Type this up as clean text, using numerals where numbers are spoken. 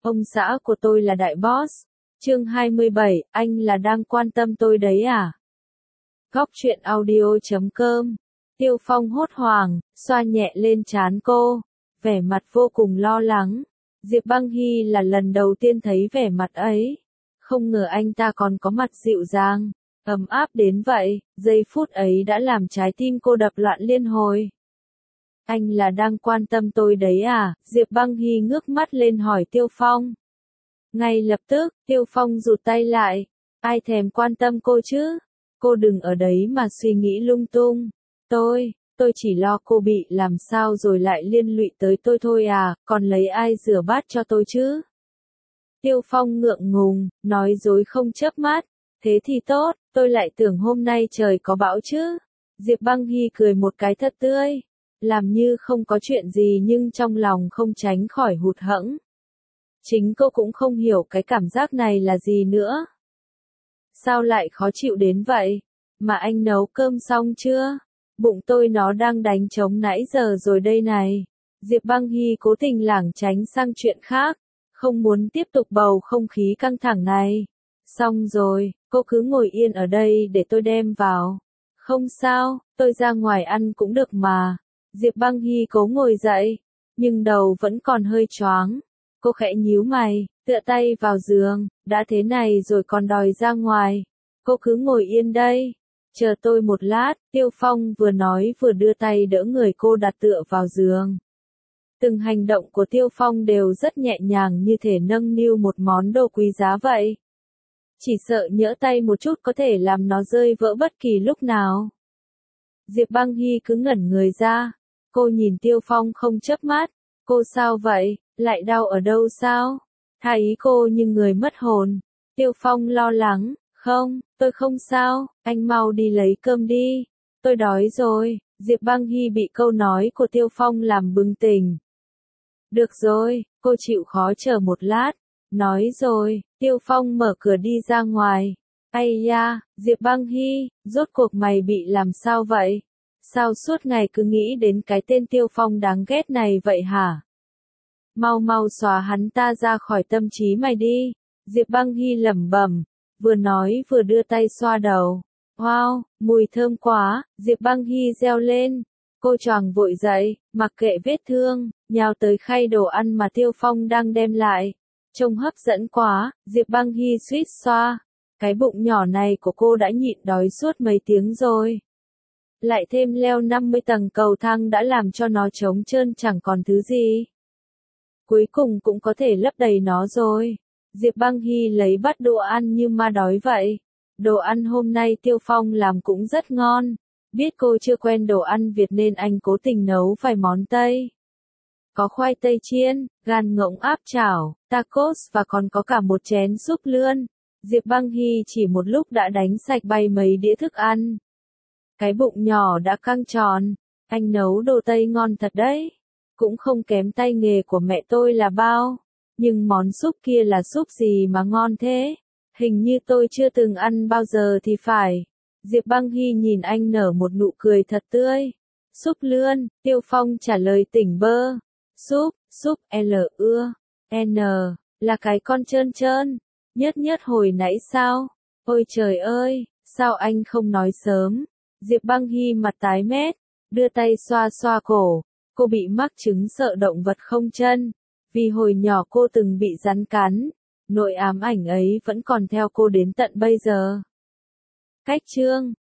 Ông xã của tôi là đại boss. Chương 27, anh là đang quan tâm tôi đấy à? Góc truyện audio.com. Tiêu Phong hốt hoảng, xoa nhẹ lên trán cô, vẻ mặt vô cùng lo lắng. Diệp Băng Hy là lần đầu tiên thấy vẻ mặt ấy. Không ngờ anh ta còn có mặt dịu dàng, ấm áp đến vậy, giây phút ấy đã làm trái tim cô đập loạn liên hồi. Anh là đang quan tâm tôi đấy à? Diệp Băng Hy ngước mắt lên hỏi Tiêu Phong. Ngay lập tức, Tiêu Phong rụt tay lại. Ai thèm quan tâm cô chứ? Cô đừng ở đấy mà suy nghĩ lung tung. Tôi chỉ lo cô bị làm sao rồi lại liên lụy tới tôi thôi à, còn lấy ai rửa bát cho tôi chứ? Tiêu Phong ngượng ngùng, nói dối không chớp mắt. Thế thì tốt, tôi lại tưởng hôm nay trời có bão chứ. Diệp Băng Hy cười một cái thật tươi, làm như không có chuyện gì nhưng trong lòng không tránh khỏi hụt hẫng. Chính cô cũng không hiểu cái cảm giác này là gì nữa. Sao lại khó chịu đến vậy? Mà anh nấu cơm xong chưa? Bụng tôi nó đang đánh trống nãy giờ rồi đây này. Diệp Băng Hy cố tình lảng tránh sang chuyện khác, không muốn tiếp tục bầu không khí căng thẳng này. Xong rồi, cô cứ ngồi yên ở đây để tôi đem vào. Không sao, tôi ra ngoài ăn cũng được mà. Diệp Băng Hy cố ngồi dậy, nhưng đầu vẫn còn hơi choáng. Cô khẽ nhíu mày, tựa tay vào giường, đã thế này rồi còn đòi ra ngoài. Cô cứ ngồi yên đây, chờ tôi một lát. Tiêu Phong vừa nói vừa đưa tay đỡ người cô đặt tựa vào giường. Từng hành động của Tiêu Phong đều rất nhẹ nhàng như thể nâng niu một món đồ quý giá vậy. Chỉ sợ nhỡ tay một chút có thể làm nó rơi vỡ bất kỳ lúc nào. Diệp Băng Hy cứ ngẩn người ra. Cô nhìn Tiêu Phong không chớp mắt. Cô sao vậy? Lại đau ở đâu sao? Thay ý cô như người mất hồn. Tiêu Phong lo lắng. Không, tôi không sao, anh mau đi lấy cơm đi. Tôi đói rồi. Diệp Băng Hy bị câu nói của Tiêu Phong làm bừng tỉnh. Được rồi, cô chịu khó chờ một lát. Nói rồi, Tiêu Phong mở cửa đi ra ngoài. Ây da, Diệp Băng Hy, rốt cuộc mày bị làm sao vậy? Sao suốt ngày cứ nghĩ đến cái tên Tiêu Phong đáng ghét này vậy hả? Mau mau xóa hắn ta ra khỏi tâm trí mày đi. Diệp Băng Hy lẩm bẩm, vừa nói vừa đưa tay xoa đầu. Wow, mùi thơm quá. Diệp Băng Hy reo lên. Cô choàng vội dậy, mặc kệ vết thương, nhào tới khay đồ ăn mà Tiêu Phong đang đem lại. Trông hấp dẫn quá. Diệp Băng Hy suýt xoa. Cái bụng nhỏ này của cô đã nhịn đói suốt mấy tiếng rồi. Lại thêm leo 50 tầng cầu thang đã làm cho nó trống trơn chẳng còn thứ gì. Cuối cùng cũng có thể lấp đầy nó rồi. Diệp Băng Hy lấy bát đồ ăn như ma đói vậy. Đồ ăn hôm nay Tiêu Phong làm cũng rất ngon. Biết cô chưa quen đồ ăn Việt nên anh cố tình nấu vài món Tây. Có khoai tây chiên, gan ngỗng áp chảo, tacos và còn có cả một chén súp lươn. Diệp Băng Hy chỉ một lúc đã đánh sạch bay mấy đĩa thức ăn. Cái bụng nhỏ đã căng tròn. Anh nấu đồ Tây ngon thật đấy. Cũng không kém tay nghề của mẹ tôi là bao. Nhưng món súp kia là súp gì mà ngon thế? Hình như tôi chưa từng ăn bao giờ thì phải. Diệp Băng Hy nhìn anh nở một nụ cười thật tươi. Súp lươn, Tiêu Phong trả lời tỉnh bơ. Súp, N, là cái con trơn trơn. Nhất hồi nãy sao? Ôi trời ơi, sao anh không nói sớm? Diệp Băng Hy mặt tái mét, đưa tay xoa xoa cổ. Cô bị mắc chứng sợ động vật không chân. Vì hồi nhỏ cô từng bị rắn cắn. Nỗi ám ảnh ấy vẫn còn theo cô đến tận bây giờ. Cách chương